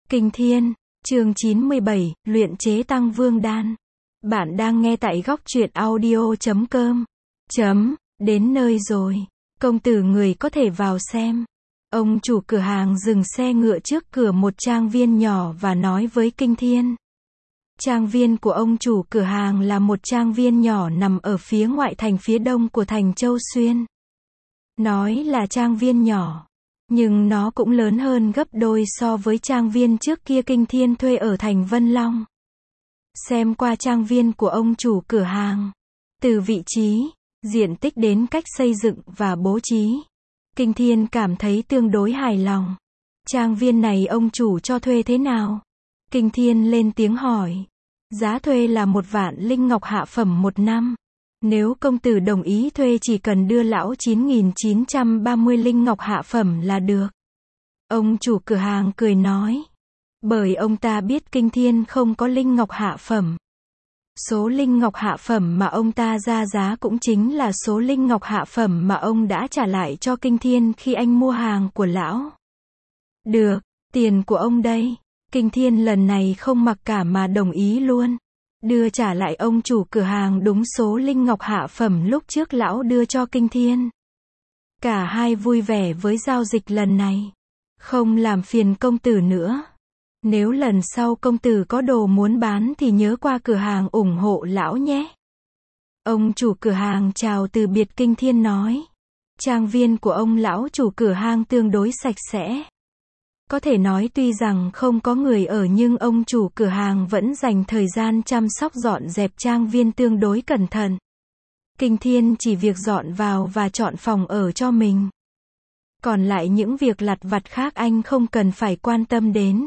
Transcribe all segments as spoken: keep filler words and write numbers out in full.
Kinh Thiên, chương chín mươi bảy, luyện chế Tăng Vương Đan. Bạn đang nghe tại góc truyện audio chấm com. Chấm, đến nơi rồi. Công tử người có thể vào xem. Ông chủ cửa hàng dừng xe ngựa trước cửa một trang viên nhỏ và nói với Kinh Thiên. Trang viên của ông chủ cửa hàng là một trang viên nhỏ nằm ở phía ngoại thành phía đông của thành Châu Xuyên. Nói là trang viên nhỏ, nhưng nó cũng lớn hơn gấp đôi so với trang viên trước kia Kinh Thiên thuê ở thành Vân Long. Xem qua trang viên của ông chủ cửa hàng, từ vị trí, diện tích đến cách xây dựng và bố trí, Kinh Thiên cảm thấy tương đối hài lòng. Trang viên này ông chủ cho thuê thế nào? Kinh Thiên lên tiếng hỏi. Giá thuê là một vạn linh ngọc hạ phẩm một năm. Nếu công tử đồng ý thuê chỉ cần đưa lão chín nghìn chín trăm ba mươi linh ngọc hạ phẩm là được. Ông chủ cửa hàng cười nói. Bởi ông ta biết Kinh Thiên không có linh ngọc hạ phẩm. Số linh ngọc hạ phẩm mà ông ta ra giá cũng chính là số linh ngọc hạ phẩm mà ông đã trả lại cho Kinh Thiên khi anh mua hàng của lão. Được, tiền của ông đây. Kinh Thiên lần này không mặc cả mà đồng ý luôn. Đưa trả lại ông chủ cửa hàng đúng số linh ngọc hạ phẩm lúc trước lão đưa cho Kinh Thiên. Cả hai vui vẻ với giao dịch lần này. Không làm phiền công tử nữa. Nếu lần sau công tử có đồ muốn bán thì nhớ qua cửa hàng ủng hộ lão nhé. Ông chủ cửa hàng chào từ biệt Kinh Thiên nói. Trang viên của ông lão chủ cửa hàng tương đối sạch sẽ. Có thể nói tuy rằng không có người ở nhưng ông chủ cửa hàng vẫn dành thời gian chăm sóc dọn dẹp trang viên tương đối cẩn thận. Kinh Thiên chỉ việc dọn vào và chọn phòng ở cho mình. Còn lại những việc lặt vặt khác anh không cần phải quan tâm đến.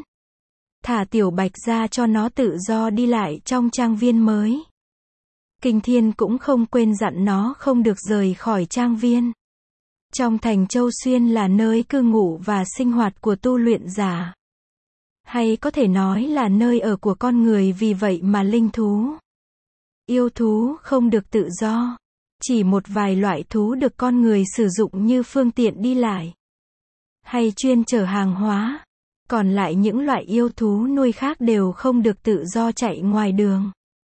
Thả Tiểu Bạch ra cho nó tự do đi lại trong trang viên mới. Kinh Thiên cũng không quên dặn nó không được rời khỏi trang viên. Trong thành Châu Xuyên là nơi cư ngụ và sinh hoạt của tu luyện giả. Hay có thể nói là nơi ở của con người, vì vậy mà linh thú, yêu thú không được tự do. Chỉ một vài loại thú được con người sử dụng như phương tiện đi lại, hay chuyên chở hàng hóa. Còn lại những loại yêu thú nuôi khác đều không được tự do chạy ngoài đường.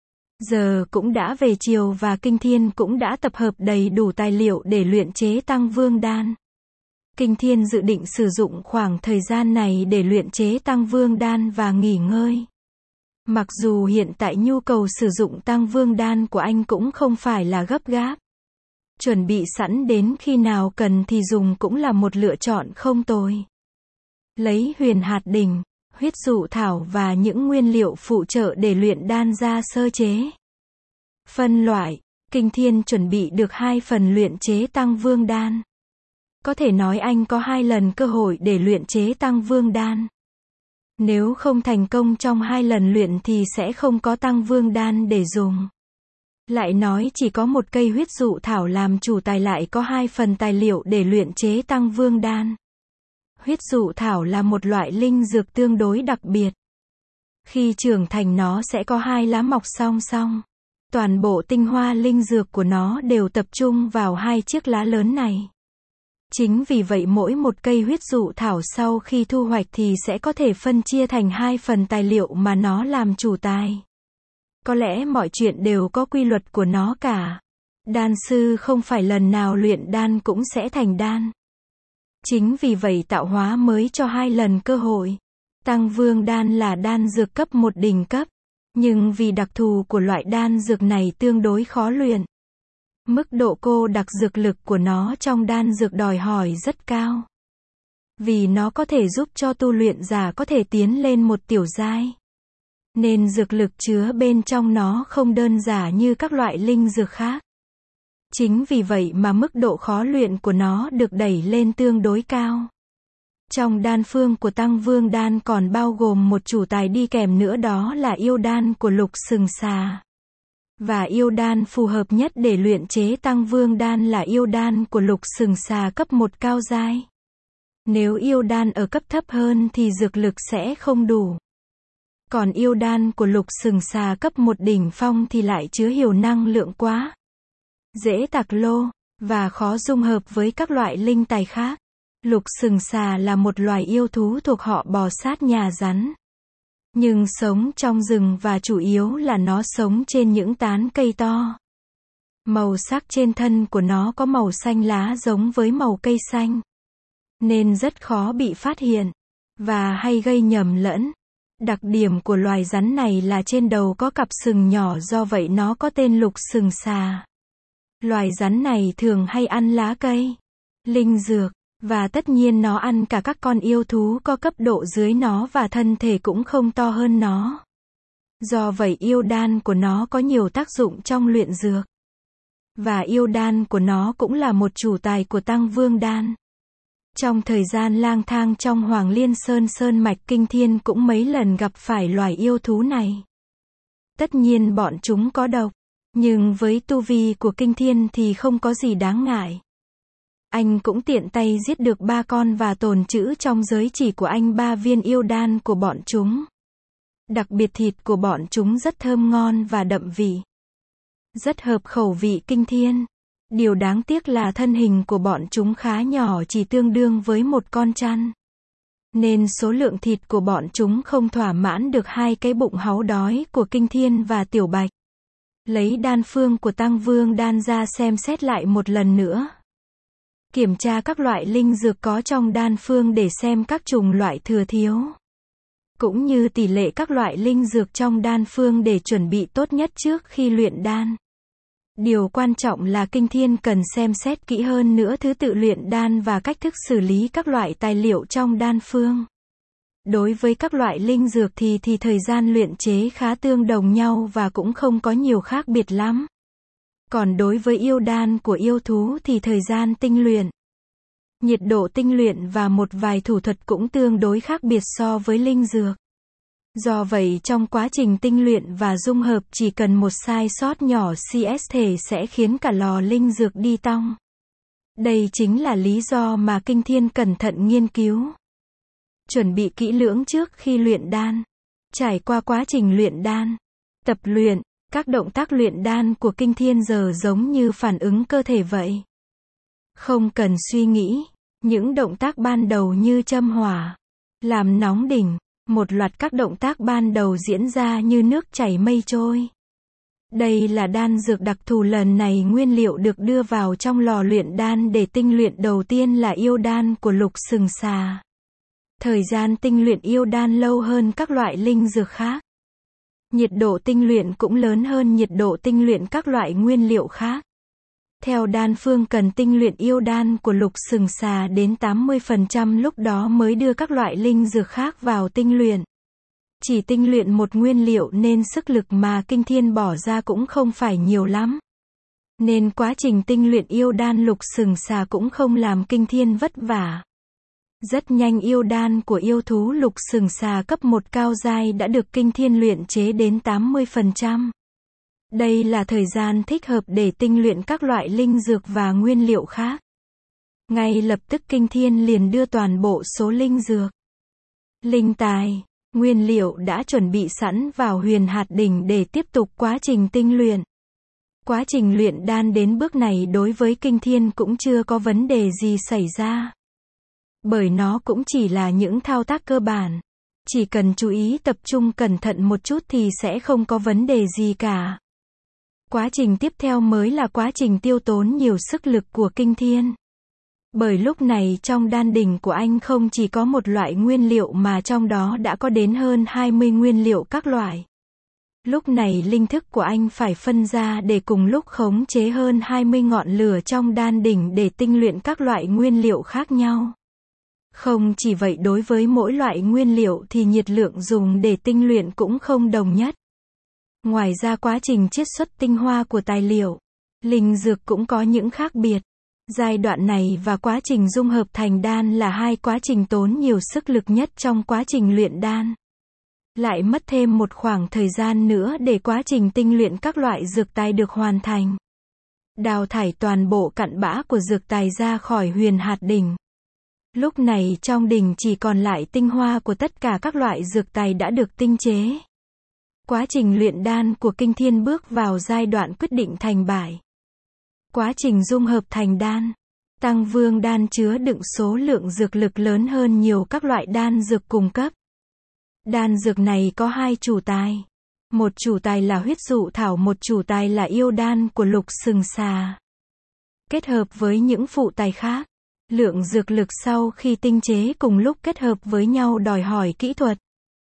Giờ cũng đã về chiều và Kinh Thiên cũng đã tập hợp đầy đủ tài liệu để luyện chế Tăng Vương Đan. Kinh Thiên dự định sử dụng khoảng thời gian này để luyện chế Tăng Vương Đan và nghỉ ngơi. Mặc dù hiện tại nhu cầu sử dụng Tăng Vương Đan của anh cũng không phải là gấp gáp. Chuẩn bị sẵn đến khi nào cần thì dùng cũng là một lựa chọn không tồi. Lấy huyền hạt đỉnh, huyết dụ thảo và những nguyên liệu phụ trợ để luyện đan ra sơ chế. Phân loại, Kinh Thiên chuẩn bị được hai phần luyện chế Tăng Vương Đan. Có thể nói anh có hai lần cơ hội để luyện chế Tăng Vương Đan. Nếu không thành công trong hai lần luyện thì sẽ không có Tăng Vương Đan để dùng. Lại nói chỉ có một cây huyết dụ thảo làm chủ tài lại có hai phần tài liệu để luyện chế Tăng Vương Đan. Huyết dụ thảo là một loại linh dược tương đối đặc biệt. Khi trưởng thành nó sẽ có hai lá mọc song song. Toàn bộ tinh hoa linh dược của nó đều tập trung vào hai chiếc lá lớn này. Chính vì vậy mỗi một cây huyết dụ thảo sau khi thu hoạch thì sẽ có thể phân chia thành hai phần tài liệu mà nó làm chủ tài. Có lẽ mọi chuyện đều có quy luật của nó cả. Đan sư không phải lần nào luyện đan cũng sẽ thành đan. Chính vì vậy tạo hóa mới cho hai lần cơ hội. Tăng Vương Đan là đan dược cấp một đỉnh cấp. Nhưng vì đặc thù của loại đan dược này tương đối khó luyện. Mức độ cô đặc dược lực của nó trong đan dược đòi hỏi rất cao. Vì nó có thể giúp cho tu luyện giả có thể tiến lên một tiểu giai. Nên dược lực chứa bên trong nó không đơn giản như các loại linh dược khác. Chính vì vậy mà mức độ khó luyện của nó được đẩy lên tương đối cao. Trong đan phương của Tăng Vương Đan còn bao gồm một chủ tài đi kèm nữa, đó là yêu đan của Lục Sừng Xà. Và yêu đan phù hợp nhất để luyện chế Tăng Vương Đan là yêu đan của Lục Sừng Xà cấp một cao giai. Nếu yêu đan ở cấp thấp hơn thì dược lực sẽ không đủ. Còn yêu đan của Lục Sừng Xà cấp một đỉnh phong thì lại chứa nhiều năng lượng quá, dễ tạc lô, và khó dung hợp với các loại linh tài khác. Lục Sừng Xà là một loài yêu thú thuộc họ bò sát nhà rắn. nhưng sống trong rừng và chủ yếu là nó sống trên những tán cây to. Màu sắc trên thân của nó có màu xanh lá giống với màu cây xanh, nên rất khó bị phát hiện, và hay gây nhầm lẫn. Đặc điểm của loài rắn này là trên đầu có cặp sừng nhỏ, do vậy nó có tên lục sừng xà. Loài rắn này thường hay ăn lá cây, linh dược, và tất nhiên nó ăn cả các con yêu thú có cấp độ dưới nó và thân thể cũng không to hơn nó. Do vậy yêu đan của nó có nhiều tác dụng trong luyện dược. Và yêu đan của nó cũng là một chủ tài của Tăng Vương Đan. Trong thời gian lang thang trong Hoàng Liên Sơn sơn mạch Kinh Thiên cũng mấy lần gặp phải loài yêu thú này. Tất nhiên bọn chúng có độc, nhưng với tu vi của Kinh Thiên thì không có gì đáng ngại. Anh cũng tiện tay giết được ba con và tồn trữ trong giới chỉ của anh ba viên yêu đan của bọn chúng. Đặc biệt thịt của bọn chúng rất thơm ngon và đậm vị, rất hợp khẩu vị Kinh Thiên. Điều đáng tiếc là thân hình của bọn chúng khá nhỏ, chỉ tương đương với một con chăn. Nên số lượng thịt của bọn chúng không thỏa mãn được hai cái bụng háu đói của Kinh Thiên và Tiểu Bạch. Lấy đan phương của Tăng Vương Đan ra xem xét lại một lần nữa. Kiểm tra các loại linh dược có trong đan phương để xem các chủng loại thừa thiếu, cũng như tỷ lệ các loại linh dược trong đan phương để chuẩn bị tốt nhất trước khi luyện đan. Điều quan trọng là Kinh Thiên cần xem xét kỹ hơn nữa thứ tự luyện đan và cách thức xử lý các loại tài liệu trong đan phương. Đối với các loại linh dược thì thì thời gian luyện chế khá tương đồng nhau và cũng không có nhiều khác biệt lắm. Còn đối với yêu đan của yêu thú thì thời gian tinh luyện, nhiệt độ tinh luyện và một vài thủ thuật cũng tương đối khác biệt so với linh dược. Do vậy trong quá trình tinh luyện và dung hợp chỉ cần một sai sót nhỏ CS thể sẽ khiến cả lò linh dược đi tong. Đây chính là lý do mà Kinh Thiên cẩn thận nghiên cứu, chuẩn bị kỹ lưỡng trước khi luyện đan. Trải qua quá trình luyện đan, tập luyện, các động tác luyện đan của Kinh Thiên giờ giống như phản ứng cơ thể vậy. Không cần suy nghĩ, những động tác ban đầu như châm hỏa, làm nóng đỉnh, một loạt các động tác ban đầu diễn ra như nước chảy mây trôi. Đây là đan dược đặc thù, lần này nguyên liệu được đưa vào trong lò luyện đan để tinh luyện đầu tiên là yêu đan của lục sừng xà. Thời gian tinh luyện yêu đan lâu hơn các loại linh dược khác. Nhiệt độ tinh luyện cũng lớn hơn nhiệt độ tinh luyện các loại nguyên liệu khác. Theo đan phương cần tinh luyện yêu đan của lục sừng xà đến tám mươi phần trăm, lúc đó mới đưa các loại linh dược khác vào tinh luyện. Chỉ tinh luyện một nguyên liệu nên sức lực mà Kinh Thiên bỏ ra cũng không phải nhiều lắm. Nên quá trình tinh luyện yêu đan lục sừng xà cũng không làm Kinh Thiên vất vả. Rất nhanh yêu đan của yêu thú lục sừng xà cấp một cao giai đã được Kinh Thiên luyện chế đến tám mươi phần trăm. Đây là thời gian thích hợp để tinh luyện các loại linh dược và nguyên liệu khác. Ngay lập tức Kinh Thiên liền đưa toàn bộ số linh dược, linh tài, nguyên liệu đã chuẩn bị sẵn vào Huyền Hạt Đỉnh để tiếp tục quá trình tinh luyện. Quá trình luyện đan đến bước này đối với Kinh Thiên cũng chưa có vấn đề gì xảy ra. Bởi nó cũng chỉ là những thao tác cơ bản. Chỉ cần chú ý tập trung cẩn thận một chút thì sẽ không có vấn đề gì cả. Quá trình tiếp theo mới là quá trình tiêu tốn nhiều sức lực của Kinh Thiên. Bởi lúc này trong đan đỉnh của anh không chỉ có một loại nguyên liệu mà trong đó đã có đến hơn hai mươi nguyên liệu các loại. Lúc này linh thức của anh phải phân ra để cùng lúc khống chế hơn hai mươi ngọn lửa trong đan đỉnh để tinh luyện các loại nguyên liệu khác nhau. Không chỉ vậy, đối với mỗi loại nguyên liệu thì nhiệt lượng dùng để tinh luyện cũng không đồng nhất. Ngoài ra quá trình chiết xuất tinh hoa của tài liệu, linh dược cũng có những khác biệt. Giai đoạn này và quá trình dung hợp thành đan là hai quá trình tốn nhiều sức lực nhất trong quá trình luyện đan. Lại mất thêm một khoảng thời gian nữa để quá trình tinh luyện các loại dược tài được hoàn thành. Đào thải toàn bộ cặn bã của dược tài ra khỏi Huyền Hạt Đỉnh. Lúc này trong đỉnh chỉ còn lại tinh hoa của tất cả các loại dược tài đã được tinh chế. Quá trình luyện đan của Kinh Thiên bước vào giai đoạn quyết định thành bại. Quá trình dung hợp thành đan. Tăng Vương Đan chứa đựng số lượng dược lực lớn hơn nhiều các loại đan dược cung cấp. Đan dược này có hai chủ tài. Một chủ tài là huyết dụ thảo, một chủ tài là yêu đan của lục sừng xà. Kết hợp với những phụ tài khác, lượng dược lực sau khi tinh chế cùng lúc kết hợp với nhau đòi hỏi kỹ thuật,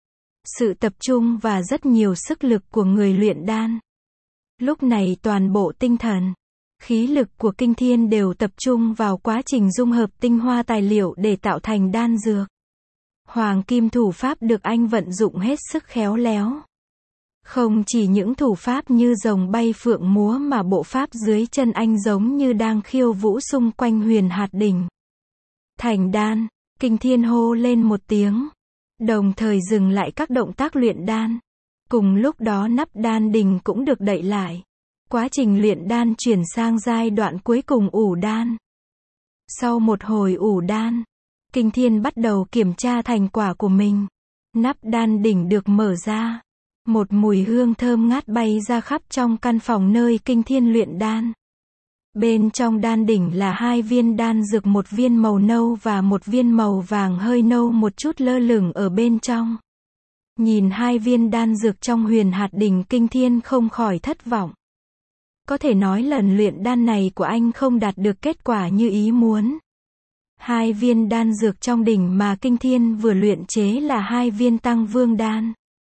sự tập trung và rất nhiều sức lực của người luyện đan. Lúc này toàn bộ tinh thần, khí lực của Kinh Thiên đều tập trung vào quá trình dung hợp tinh hoa tài liệu để tạo thành đan dược. Hoàng kim thủ pháp được anh vận dụng hết sức khéo léo. Không chỉ những thủ pháp như rồng bay phượng múa mà bộ pháp dưới chân anh giống như đang khiêu vũ xung quanh huyền hạt đỉnh. Thành đan, Kinh Thiên hô lên một tiếng, đồng thời dừng lại các động tác luyện đan. Cùng lúc đó nắp đan đỉnh cũng được đậy lại. Quá trình luyện đan chuyển sang giai đoạn cuối cùng ủ đan. Sau một hồi ủ đan, Kinh Thiên bắt đầu kiểm tra thành quả của mình. Nắp đan đỉnh được mở ra. Một mùi hương thơm ngát bay ra khắp trong căn phòng nơi Kinh Thiên luyện đan. Bên trong đan đỉnh là hai viên đan dược, một viên màu nâu và một viên màu vàng hơi nâu một chút lơ lửng ở bên trong. Nhìn hai viên đan dược trong huyền hạt đỉnh, Kinh Thiên không khỏi thất vọng. Có thể nói lần luyện đan này của anh không đạt được kết quả như ý muốn. Hai viên đan dược trong đỉnh mà Kinh Thiên vừa luyện chế là hai viên tăng vương đan.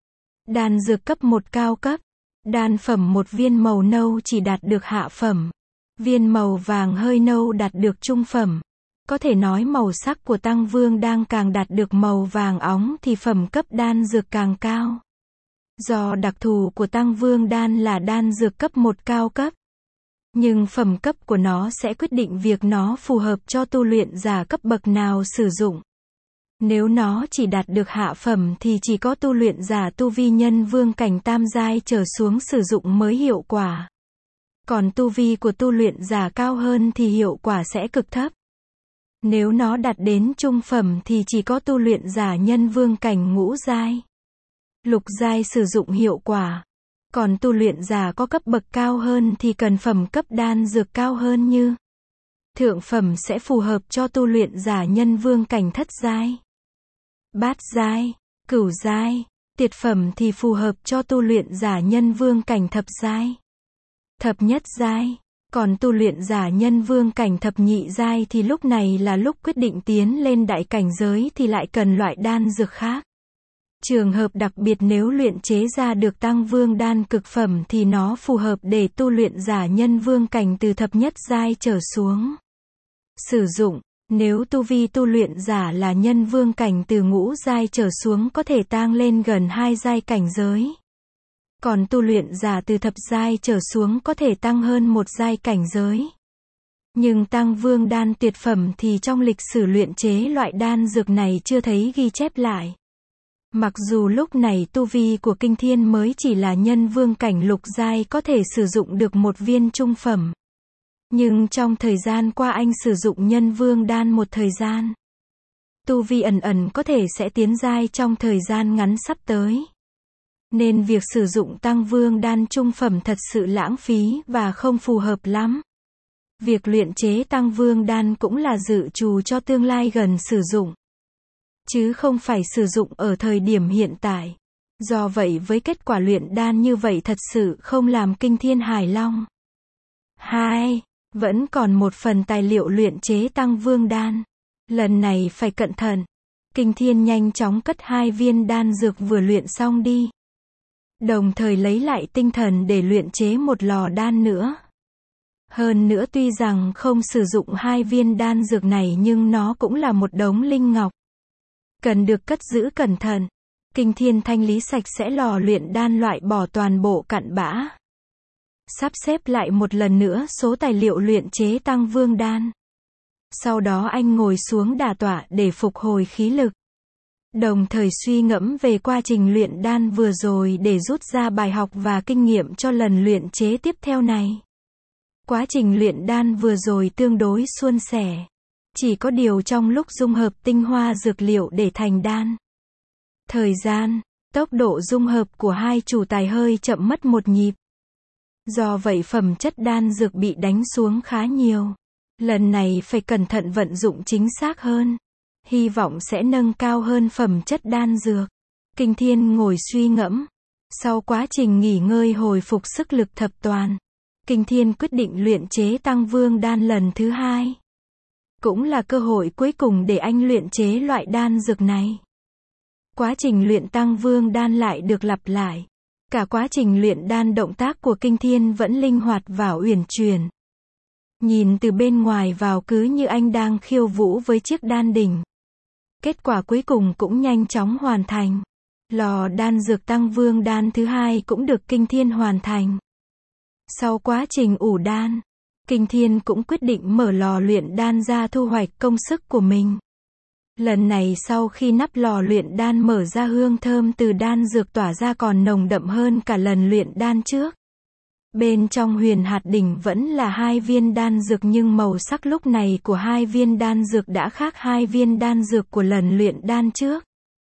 Đan dược cấp một cao cấp. Đan phẩm một viên màu nâu chỉ đạt được hạ phẩm. Viên màu vàng hơi nâu đạt được trung phẩm. Có thể nói màu sắc của tăng vương đan càng đạt được màu vàng óng thì phẩm cấp đan dược càng cao. Do đặc thù của tăng vương đan là đan dược cấp một cao cấp, nhưng phẩm cấp của nó sẽ quyết định việc nó phù hợp cho tu luyện giả cấp bậc nào sử dụng. Nếu nó chỉ đạt được hạ phẩm thì chỉ có tu luyện giả tu vi nhân vương cảnh tam giai trở xuống sử dụng mới hiệu quả. Còn tu vi của tu luyện giả cao hơn thì hiệu quả sẽ cực thấp. Nếu nó đạt đến trung phẩm thì chỉ có tu luyện giả nhân vương cảnh ngũ giai, lục giai sử dụng hiệu quả. Còn tu luyện giả có cấp bậc cao hơn thì cần phẩm cấp đan dược cao hơn như thượng phẩm sẽ phù hợp cho tu luyện giả nhân vương cảnh thất giai, bát giai, cửu giai. Tuyệt phẩm thì phù hợp cho tu luyện giả nhân vương cảnh thập giai, thập nhất giai. Còn tu luyện giả nhân vương cảnh thập nhị giai thì lúc này là lúc quyết định tiến lên đại cảnh giới thì lại cần loại đan dược khác. Trường hợp đặc biệt nếu luyện chế ra được tăng vương đan cực phẩm thì nó phù hợp để tu luyện giả nhân vương cảnh từ thập nhất giai trở xuống sử dụng. Nếu tu vi tu luyện giả là nhân vương cảnh từ ngũ giai trở xuống có thể tăng lên gần hai giai cảnh giới. Còn tu luyện giả từ thập giai trở xuống có thể tăng hơn một giai cảnh giới. Nhưng tăng vương đan tuyệt phẩm thì trong lịch sử luyện chế loại đan dược này chưa thấy ghi chép lại. Mặc dù lúc này tu vi của Kinh Thiên mới chỉ là nhân vương cảnh lục giai có thể sử dụng được một viên trung phẩm. Nhưng trong thời gian qua anh sử dụng nhân vương đan một thời gian. Tu vi ẩn ẩn có thể sẽ tiến giai trong thời gian ngắn sắp tới. Nên việc sử dụng tăng vương đan trung phẩm thật sự lãng phí và không phù hợp lắm. Việc luyện chế tăng vương đan cũng là dự trù cho tương lai gần sử dụng, chứ không phải sử dụng ở thời điểm hiện tại. Do vậy với kết quả luyện đan như vậy thật sự không làm Kinh Thiên hài lòng. hai. Vẫn còn một phần tài liệu luyện chế tăng vương đan. Lần này phải cẩn thận. Kinh Thiên nhanh chóng cất hai viên đan dược vừa luyện xong đi. Đồng thời lấy lại tinh thần để luyện chế một lò đan nữa. Hơn nữa tuy rằng không sử dụng hai viên đan dược này nhưng nó cũng là một đống linh ngọc, cần được cất giữ cẩn thận. Kinh Thiên thanh lý sạch sẽ lò luyện đan, loại bỏ toàn bộ cặn bã. Sắp xếp lại một lần nữa số tài liệu luyện chế tăng vương đan. Sau đó anh ngồi xuống đả tọa để phục hồi khí lực. Đồng thời suy ngẫm về quá trình luyện đan vừa rồi để rút ra bài học và kinh nghiệm cho lần luyện chế tiếp theo này. Quá trình luyện đan vừa rồi tương đối suôn sẻ. Chỉ có điều trong lúc dung hợp tinh hoa dược liệu để thành đan, thời gian, tốc độ dung hợp của hai chủ tài hơi chậm mất một nhịp. Do vậy phẩm chất đan dược bị đánh xuống khá nhiều. Lần này phải cẩn thận vận dụng chính xác hơn. Hy vọng sẽ nâng cao hơn phẩm chất đan dược. Kinh Thiên ngồi suy ngẫm. Sau quá trình nghỉ ngơi hồi phục sức lực thập toàn, Kinh Thiên quyết định luyện chế Tăng Vương Đan lần thứ hai. Cũng là cơ hội cuối cùng để anh luyện chế loại đan dược này. Quá trình luyện Tăng Vương Đan lại được lặp lại. Cả quá trình luyện đan động tác của Kinh Thiên vẫn linh hoạt và uyển chuyển. Nhìn từ bên ngoài vào cứ như anh đang khiêu vũ với chiếc đan đỉnh. Kết quả cuối cùng cũng nhanh chóng hoàn thành. Lò đan dược Tăng Vương Đan thứ hai cũng được Kinh Thiên hoàn thành. Sau quá trình ủ đan, Kinh Thiên cũng quyết định mở lò luyện đan ra thu hoạch công sức của mình. Lần này sau khi nắp lò luyện đan mở ra, hương thơm từ đan dược tỏa ra còn nồng đậm hơn cả lần luyện đan trước. Bên trong huyền hạt đỉnh vẫn là hai viên đan dược, nhưng màu sắc lúc này của hai viên đan dược đã khác hai viên đan dược của lần luyện đan trước.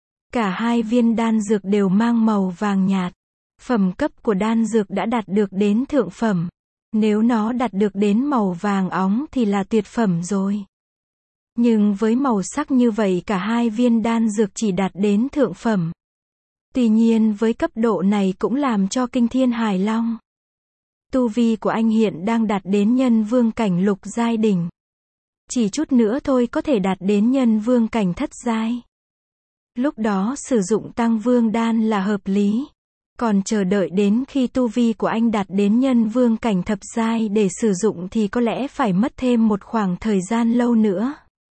Cả hai viên đan dược đều mang màu vàng nhạt. Phẩm cấp của đan dược đã đạt được đến thượng phẩm. Nếu nó đạt được đến màu vàng óng thì là tuyệt phẩm rồi. Nhưng với màu sắc như vậy cả hai viên đan dược chỉ đạt đến thượng phẩm. Tuy nhiên với cấp độ này cũng làm cho Kinh Thiên hài lòng. Tu vi của anh hiện đang đạt đến nhân vương cảnh lục giai đỉnh. Chỉ chút nữa thôi có thể đạt đến nhân vương cảnh thất giai. Lúc đó sử dụng Tăng Vương Đan là hợp lý. Còn chờ đợi đến khi tu vi của anh đạt đến nhân vương cảnh thập giai để sử dụng thì có lẽ phải mất thêm một khoảng thời gian lâu nữa.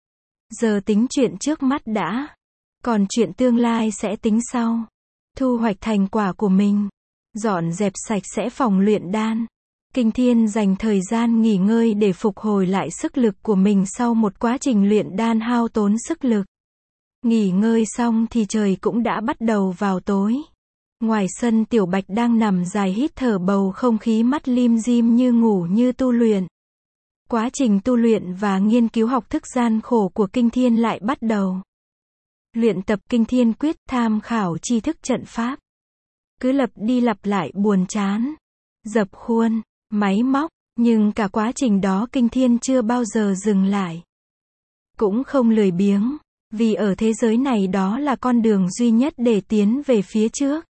Giờ tính chuyện trước mắt đã. Còn chuyện tương lai sẽ tính sau. Thu hoạch thành quả của mình. Dọn dẹp sạch sẽ phòng luyện đan. Kinh Thiên dành thời gian nghỉ ngơi để phục hồi lại sức lực của mình sau một quá trình luyện đan hao tốn sức lực. Nghỉ ngơi xong thì trời cũng đã bắt đầu vào tối. Ngoài sân Tiểu Bạch đang nằm dài hít thở bầu không khí, mắt lim dim như ngủ như tu luyện. Quá trình tu luyện và nghiên cứu học thức gian khổ của Kinh Thiên lại bắt đầu. Luyện tập Kinh Thiên quyết, tham khảo tri thức trận pháp. Cứ lặp đi lặp lại buồn chán. Dập khuôn, máy móc, nhưng cả quá trình đó Kinh Thiên chưa bao giờ dừng lại. Cũng không lười biếng, vì ở thế giới này đó là con đường duy nhất để tiến về phía trước.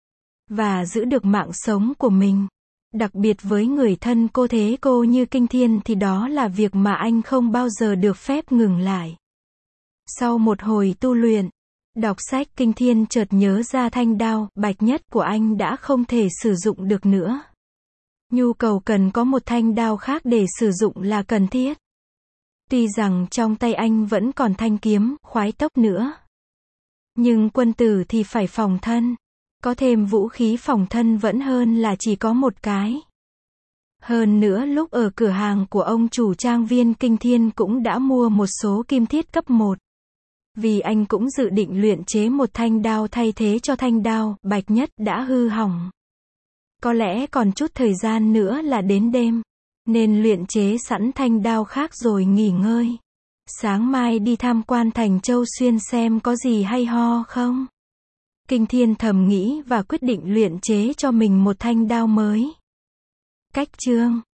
Và giữ được mạng sống của mình. Đặc biệt với người thân cô thế cô như Kinh Thiên thì đó là việc mà anh không bao giờ được phép ngừng lại. Sau một hồi tu luyện, đọc sách, Kinh Thiên chợt nhớ ra thanh đao bạch nhất của anh đã không thể sử dụng được nữa. Nhu cầu cần có một thanh đao khác để sử dụng là cần thiết. Tuy rằng trong tay anh vẫn còn thanh kiếm, khoái tốc nữa. Nhưng quân tử thì phải phòng thân. Có thêm vũ khí phòng thân vẫn hơn là chỉ có một cái. Hơn nữa lúc ở cửa hàng của ông chủ trang viên, Kinh Thiên cũng đã mua một số kim thiết cấp một. Vì anh cũng dự định luyện chế một thanh đao thay thế cho thanh đao bạch nhất đã hư hỏng. Có lẽ còn chút thời gian nữa là đến đêm, nên luyện chế sẵn thanh đao khác rồi nghỉ ngơi. Sáng mai đi tham quan thành Châu Xuyên xem có gì hay ho không. Kinh Thiên thầm nghĩ và quyết định luyện chế cho mình một thanh đao mới. Cách chương